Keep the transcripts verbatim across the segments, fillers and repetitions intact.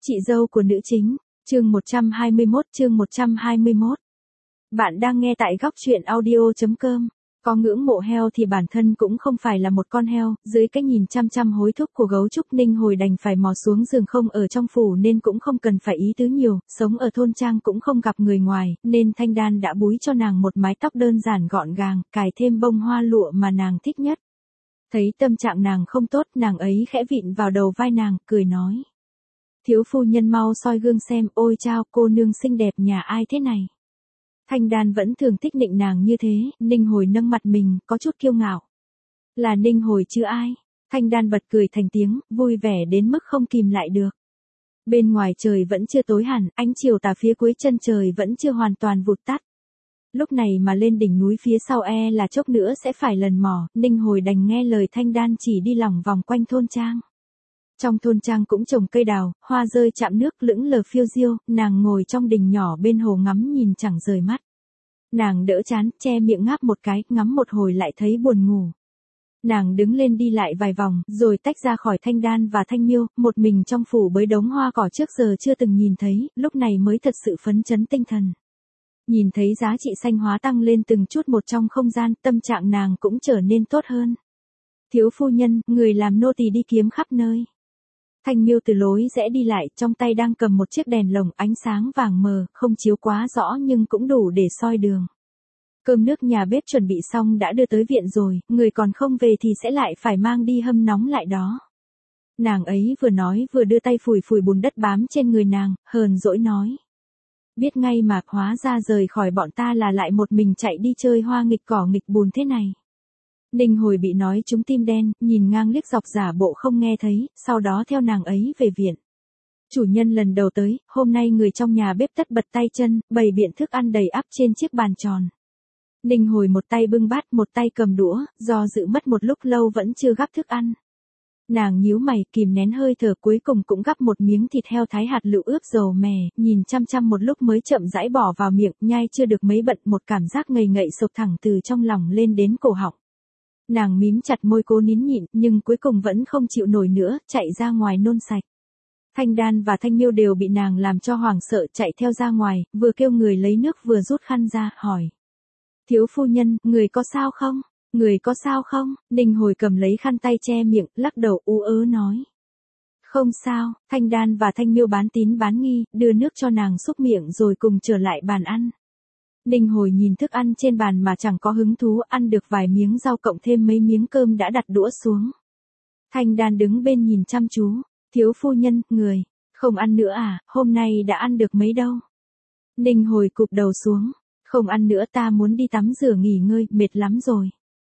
Chị dâu của nữ chính, chương một trăm hai mươi mốt chương một trăm hai mươi mốt. Bạn đang nghe tại góc truyện audio.com. Có ngưỡng mộ heo thì bản thân cũng không phải là một con heo, dưới cái nhìn chăm chăm hối thúc của gấu trúc Ninh Hồi đành phải mò xuống giường, không ở trong phủ nên cũng không cần phải ý tứ nhiều, sống ở thôn trang cũng không gặp người ngoài, nên Thanh Đan đã búi cho nàng một mái tóc đơn giản gọn gàng, cài thêm bông hoa lụa mà nàng thích nhất. Thấy tâm trạng nàng không tốt, nàng ấy khẽ vịn vào đầu vai nàng, cười nói. Thiếu phu nhân mau soi gương xem, ôi chao, cô nương xinh đẹp nhà ai thế này. Thanh Đan vẫn thường thích nịnh nàng như thế, Ninh Hồi nâng mặt mình, có chút kiêu ngạo. Là Ninh Hồi chứ ai. Thanh Đan bật cười thành tiếng, vui vẻ đến mức không kìm lại được. Bên ngoài trời vẫn chưa tối hẳn, ánh chiều tà phía cuối chân trời vẫn chưa hoàn toàn vụt tắt. Lúc này mà lên đỉnh núi phía sau e là chốc nữa sẽ phải lần mò, Ninh Hồi đành nghe lời Thanh Đan chỉ đi lòng vòng quanh thôn trang. Trong thôn trang cũng trồng cây đào, hoa rơi chạm nước lững lờ phiêu diêu, nàng ngồi trong đình nhỏ bên hồ ngắm nhìn chẳng rời mắt. Nàng đỡ chán, che miệng ngáp một cái, ngắm một hồi lại thấy buồn ngủ. Nàng đứng lên đi lại vài vòng, rồi tách ra khỏi Thanh Đan và Thanh Miêu, một mình trong phủ bới đống hoa cỏ trước giờ chưa từng nhìn thấy, lúc này mới thật sự phấn chấn tinh thần. Nhìn thấy giá trị xanh hóa tăng lên từng chút một trong không gian, tâm trạng nàng cũng trở nên tốt hơn. Thiếu phu nhân, người làm nô tỳ đi kiếm khắp nơi. Thanh Miêu từ lối rẽ đi lại, trong tay đang cầm một chiếc đèn lồng, ánh sáng vàng mờ, không chiếu quá rõ nhưng cũng đủ để soi đường. Cơm nước nhà bếp chuẩn bị xong đã đưa tới viện rồi, người còn không về thì sẽ lại phải mang đi hâm nóng lại đó. Nàng ấy vừa nói vừa đưa tay phủi phủi bùn đất bám trên người nàng, hờn dỗi nói. Biết ngay mà, hóa ra rời khỏi bọn ta là lại một mình chạy đi chơi hoa nghịch cỏ nghịch bùn thế này. Ninh Hồi bị nói trúng tim đen, nhìn ngang liếc dọc giả bộ không nghe thấy, sau đó theo nàng ấy về viện. Chủ nhân lần đầu tới, hôm nay người trong nhà bếp tất bật tay chân, bày biện thức ăn đầy ắp trên chiếc bàn tròn. Ninh Hồi một tay bưng bát, một tay cầm đũa, do dự mất một lúc lâu vẫn chưa gắp thức ăn. Nàng nhíu mày, kìm nén hơi thở, cuối cùng cũng gắp một miếng thịt heo thái hạt lựu ướp dầu mè, nhìn chăm chăm một lúc mới chậm rãi bỏ vào miệng, nhai chưa được mấy bận, một cảm giác ngậy ngậy sộc thẳng từ trong lòng lên đến cổ họng. Nàng mím chặt môi cố nín nhịn, nhưng cuối cùng vẫn không chịu nổi nữa, chạy ra ngoài nôn sạch. Thanh Đan và Thanh Miêu đều bị nàng làm cho hoảng sợ, chạy theo ra ngoài, vừa kêu người lấy nước vừa rút khăn ra, hỏi. Thiếu phu nhân, người có sao không? Người có sao không? Ninh Hồi cầm lấy khăn tay che miệng, lắc đầu ú ớ nói. Không sao. Thanh Đan và Thanh Miêu bán tín bán nghi, đưa nước cho nàng xúc miệng rồi cùng trở lại bàn ăn. Ninh Hồi nhìn thức ăn trên bàn mà chẳng có hứng thú, ăn được vài miếng rau cộng thêm mấy miếng cơm đã đặt đũa xuống. Thanh Đan đứng bên nhìn chăm chú. Thiếu phu nhân, người, không ăn nữa à, hôm nay đã ăn được mấy đâu. Ninh Hồi cụp đầu xuống. Không ăn nữa, ta muốn đi tắm rửa nghỉ ngơi, mệt lắm rồi.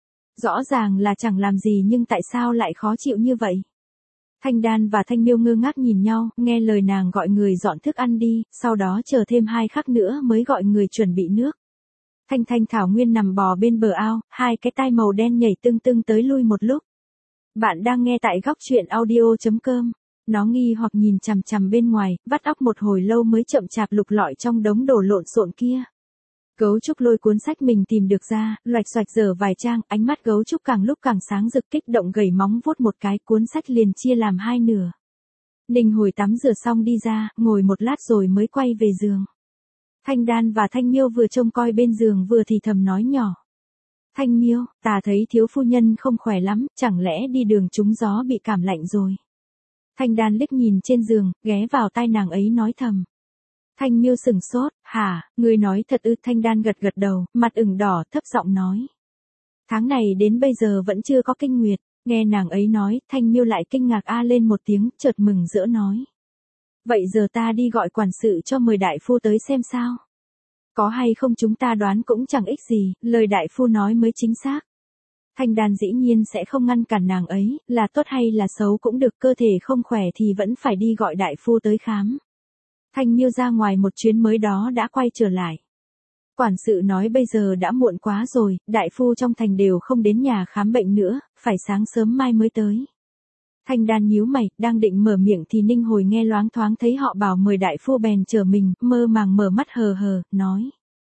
Rõ ràng là chẳng làm gì nhưng tại sao lại khó chịu như vậy? Thanh Đan và Thanh Miêu ngơ ngác nhìn nhau, nghe lời nàng gọi người dọn thức ăn đi, sau đó chờ thêm hai khắc nữa mới gọi người chuẩn bị nước. Thanh Thanh Thảo Nguyên nằm bò bên bờ ao, hai cái tai màu đen nhảy tưng tưng tới lui một lúc. Bạn đang nghe tại góc truyện audio.com. Nó nghi hoặc nhìn chằm chằm bên ngoài, vắt óc một hồi lâu mới chậm chạp lục lọi trong đống đồ lộn xộn kia. Gấu trúc lôi cuốn sách mình tìm được ra, loạch xoạch dở vài trang, ánh mắt gấu trúc càng lúc càng sáng rực, kích động gầy móng vuốt một cái, cuốn sách liền chia làm hai nửa. Ninh Hồi tắm rửa xong đi ra, ngồi một lát rồi mới quay về giường. Thanh Đan và Thanh Miêu vừa trông coi bên giường vừa thì thầm nói nhỏ. Thanh Miêu, ta thấy thiếu phu nhân không khỏe lắm, chẳng lẽ đi đường trúng gió bị cảm lạnh rồi. Thanh Đan liếc nhìn trên giường, ghé vào tai nàng ấy nói thầm. Thanh Miêu sửng sốt, hả, ngươi nói thật ư? Thanh Đan gật gật đầu, mặt ửng đỏ, thấp giọng nói. Tháng này đến bây giờ vẫn chưa có kinh nguyệt, nghe nàng ấy nói, Thanh Miêu lại kinh ngạc a lên một tiếng, chợt mừng rỡ nói. Vậy giờ ta đi gọi quản sự cho mời đại phu tới xem sao. Có hay không chúng ta đoán cũng chẳng ích gì, lời đại phu nói mới chính xác. Thanh Đan dĩ nhiên sẽ không ngăn cản nàng ấy, là tốt hay là xấu cũng được, cơ thể không khỏe thì vẫn phải đi gọi đại phu tới khám. Thanh Miêu ra ngoài một chuyến mới đó đã quay trở lại. Quản sự nói bây giờ đã muộn quá rồi, đại phu trong thành đều không đến nhà khám bệnh nữa, phải sáng sớm mai mới tới. Thanh Đan nhíu mày, đang định mở miệng thì Ninh Hồi nghe loáng thoáng thấy họ bảo mời đại phu bèn chờ mình, mơ màng mở mắt hờ hờ, nói.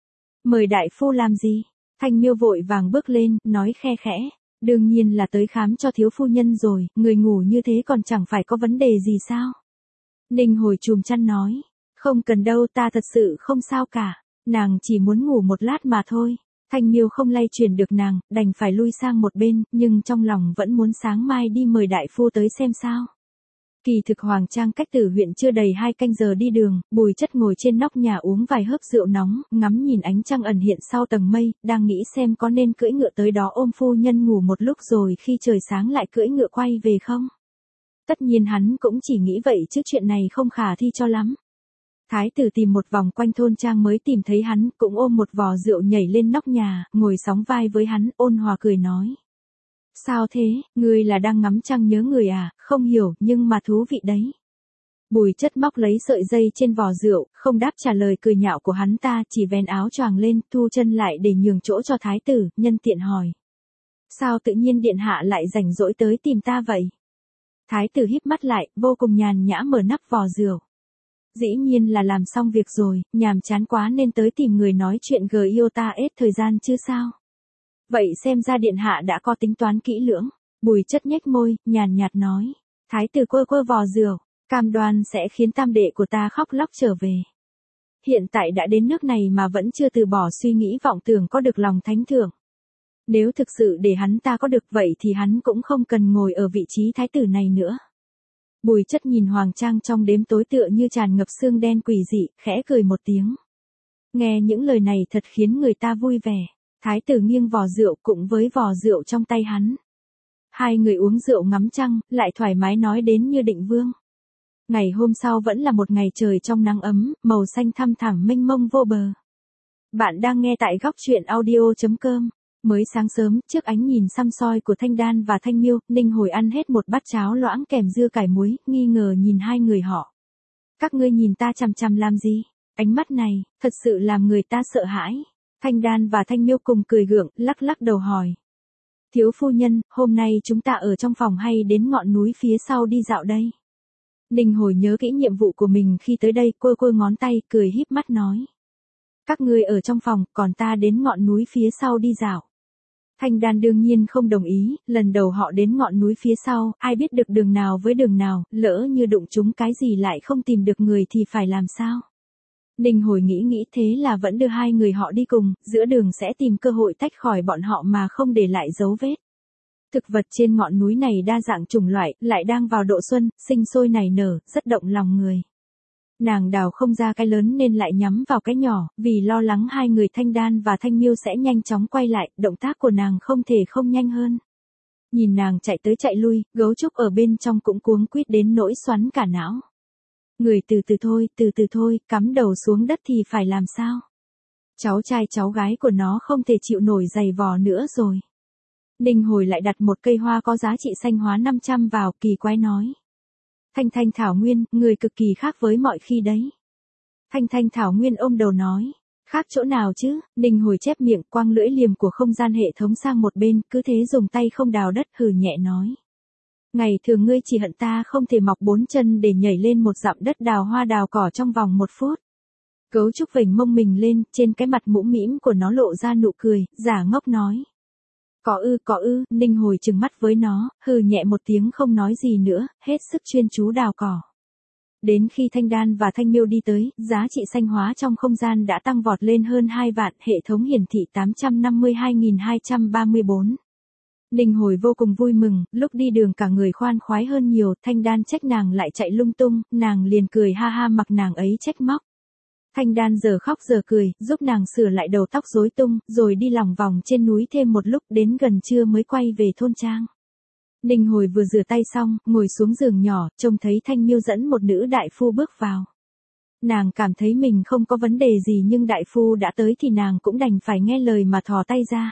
Mời đại phu làm gì? Thanh Miêu vội vàng bước lên, nói khe khẽ. Đương nhiên là tới khám cho thiếu phu nhân rồi, người ngủ như thế còn chẳng phải có vấn đề gì sao? Ninh hồi chùm chăn nói. Không cần đâu, ta thật sự không sao cả. Nàng chỉ muốn ngủ một lát mà thôi. Thanh Miêu không lay chuyển được nàng, đành phải lui sang một bên, nhưng trong lòng vẫn muốn sáng mai đi mời đại phu tới xem sao. Kỳ thực Hoàng Trang cách Tử huyện chưa đầy hai canh giờ đi đường, Bùi Chất ngồi trên nóc nhà uống vài hớp rượu nóng, ngắm nhìn ánh trăng ẩn hiện sau tầng mây, đang nghĩ xem có nên cưỡi ngựa tới đó ôm phu nhân ngủ một lúc rồi khi trời sáng lại cưỡi ngựa quay về không. Tất nhiên hắn cũng chỉ nghĩ vậy chứ chuyện này không khả thi cho lắm. Thái tử tìm một vòng quanh thôn trang mới tìm thấy hắn, cũng ôm một vò rượu nhảy lên nóc nhà, ngồi sóng vai với hắn, ôn hòa cười nói. Sao thế, ngươi là đang ngắm trăng nhớ người à, không hiểu, nhưng mà thú vị đấy. Bùi Chất móc lấy sợi dây trên vò rượu, không đáp trả lời cười nhạo của hắn ta, chỉ vén áo choàng lên, thu chân lại để nhường chỗ cho thái tử, nhân tiện hỏi. Sao tự nhiên điện hạ lại rảnh rỗi tới tìm ta vậy? Thái tử híp mắt lại, vô cùng nhàn nhã mở nắp vò rượu. Dĩ nhiên là làm xong việc rồi, nhàm chán quá nên tới tìm người nói chuyện gờ yêu ta ết thời gian chứ sao. Vậy xem ra điện hạ đã có tính toán kỹ lưỡng. Bùi Chất nhếch môi, nhàn nhạt nói. Thái tử quơ quơ vò rượu, cam đoan sẽ khiến tam đệ của ta khóc lóc trở về. Hiện tại đã đến nước này mà vẫn chưa từ bỏ suy nghĩ vọng tưởng có được lòng thánh thượng. Nếu thực sự để hắn ta có được vậy thì hắn cũng không cần ngồi ở vị trí thái tử này nữa. Bùi Chất nhìn Hoàng Trang trong đêm tối tựa như tràn ngập sương đen quỷ dị, khẽ cười một tiếng. Nghe những lời này thật khiến người ta vui vẻ. Thái tử nghiêng vò rượu cùng với vò rượu trong tay hắn. Hai người uống rượu ngắm trăng, lại thoải mái nói đến như định vương. Ngày hôm sau vẫn là một ngày trời trong nắng ấm, màu xanh thăm thẳm mênh mông vô bờ. Bạn đang nghe tại góc truyện audio chấm com. Mới sáng sớm, trước ánh nhìn săm soi của Thanh Đan và Thanh Miêu, Ninh Hồi ăn hết một bát cháo loãng kèm dưa cải muối, nghi ngờ nhìn hai người họ. Các ngươi nhìn ta chằm chằm làm gì? Ánh mắt này, thật sự làm người ta sợ hãi. Thanh Đan và Thanh Miêu cùng cười gượng, lắc lắc đầu hỏi. Thiếu phu nhân, hôm nay chúng ta ở trong phòng hay đến ngọn núi phía sau đi dạo đây? Ninh Hồi nhớ kỹ nhiệm vụ của mình khi tới đây, quơ quơ ngón tay, cười híp mắt nói. Các ngươi ở trong phòng, còn ta đến ngọn núi phía sau đi dạo. Thanh Đan đương nhiên không đồng ý, lần đầu họ đến ngọn núi phía sau, ai biết được đường nào với đường nào, lỡ như đụng chúng cái gì lại không tìm được người thì phải làm sao? Ninh Hồi nghĩ nghĩ thế là vẫn đưa hai người họ đi cùng, giữa đường sẽ tìm cơ hội tách khỏi bọn họ mà không để lại dấu vết. Thực vật trên ngọn núi này đa dạng chủng loại, lại đang vào độ xuân, sinh sôi nảy nở, rất động lòng người. Nàng đào không ra cái lớn nên lại nhắm vào cái nhỏ, vì lo lắng hai người Thanh Đan và Thanh Miêu sẽ nhanh chóng quay lại, động tác của nàng không thể không nhanh hơn. Nhìn nàng chạy tới chạy lui, gấu trúc ở bên trong cũng cuống quýt đến nỗi xoắn cả não. Người từ từ thôi, từ từ thôi, cắm đầu xuống đất thì phải làm sao? Cháu trai cháu gái của nó không thể chịu nổi giày vò nữa rồi. Ninh Hồi lại đặt một cây hoa có giá trị xanh hóa năm trăm vào, kỳ quái nói. Thanh Thanh Thảo Nguyên, người cực kỳ khác với mọi khi đấy. Thanh Thanh Thảo Nguyên ôm đầu nói. Khác chỗ nào chứ? Ninh Hồi chép miệng, quăng lưỡi liềm của không gian hệ thống sang một bên, cứ thế dùng tay không đào đất, hừ nhẹ nói. Ngày thường ngươi chỉ hận ta không thể mọc bốn chân để nhảy lên một dặm đất đào hoa đào cỏ trong vòng một phút. Gấu trúc vểnh mông mình lên, trên cái mặt mũm mĩm của nó lộ ra nụ cười, giả ngốc nói. Có ư có ư, Ninh Hồi trừng mắt với nó, hừ nhẹ một tiếng không nói gì nữa, hết sức chuyên chú đào cỏ. Đến khi Thanh Đan và Thanh Miêu đi tới, giá trị xanh hóa trong không gian đã tăng vọt lên hơn hai vạn, hệ thống hiển thị tám trăm năm mươi hai nghìn hai trăm ba mươi bốn. Ninh Hồi vô cùng vui mừng, lúc đi đường cả người khoan khoái hơn nhiều, Thanh Đan trách nàng lại chạy lung tung, nàng liền cười ha ha mặc nàng ấy trách móc. Thanh Đan giờ khóc giờ cười, giúp nàng sửa lại đầu tóc rối tung, rồi đi lòng vòng trên núi thêm một lúc, đến gần trưa mới quay về thôn trang. Ninh Hồi vừa rửa tay xong, ngồi xuống giường nhỏ, trông thấy Thanh Miêu dẫn một nữ đại phu bước vào. Nàng cảm thấy mình không có vấn đề gì nhưng đại phu đã tới thì nàng cũng đành phải nghe lời mà thò tay ra.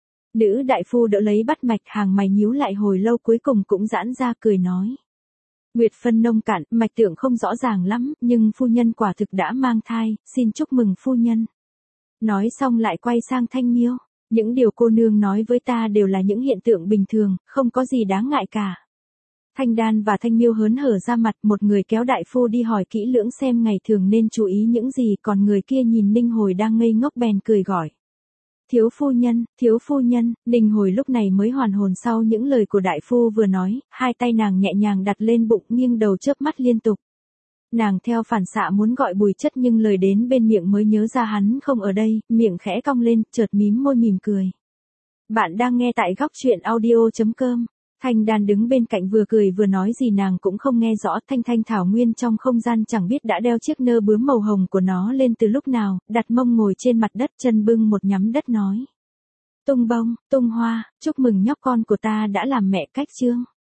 Nữ đại phu đỡ lấy bắt mạch, hàng mày nhíu lại hồi lâu cuối cùng cũng giãn ra cười nói. Nguyệt phân nông cạn, mạch tượng không rõ ràng lắm, nhưng phu nhân quả thực đã mang thai, xin chúc mừng phu nhân. Nói xong lại quay sang Thanh Miêu. Những điều cô nương nói với ta đều là những hiện tượng bình thường, không có gì đáng ngại cả. Thanh Đan và Thanh Miêu hớn hở ra mặt, một người kéo đại phu đi hỏi kỹ lưỡng xem ngày thường nên chú ý những gì, còn người kia nhìn Ninh Hồi đang ngây ngốc bèn cười gọi. Thiếu phu nhân, thiếu phu nhân, Ninh Hồi lúc này mới hoàn hồn sau những lời của đại phu vừa nói, hai tay nàng nhẹ nhàng đặt lên bụng nghiêng đầu chớp mắt liên tục. Nàng theo phản xạ muốn gọi Bùi Chất nhưng lời đến bên miệng mới nhớ ra hắn không ở đây, miệng khẽ cong lên, chợt mím môi mỉm cười. Bạn đang nghe tại góc truyện audio.com. Thanh Đan đứng bên cạnh vừa cười vừa nói gì nàng cũng không nghe rõ. Thanh thanh thảo nguyên trong không gian chẳng biết đã đeo chiếc nơ bướm màu hồng của nó lên từ lúc nào, đặt mông ngồi trên mặt đất chân bưng một nhắm đất nói. Tung bông, tung hoa, chúc mừng nhóc con của ta đã làm mẹ cách chương.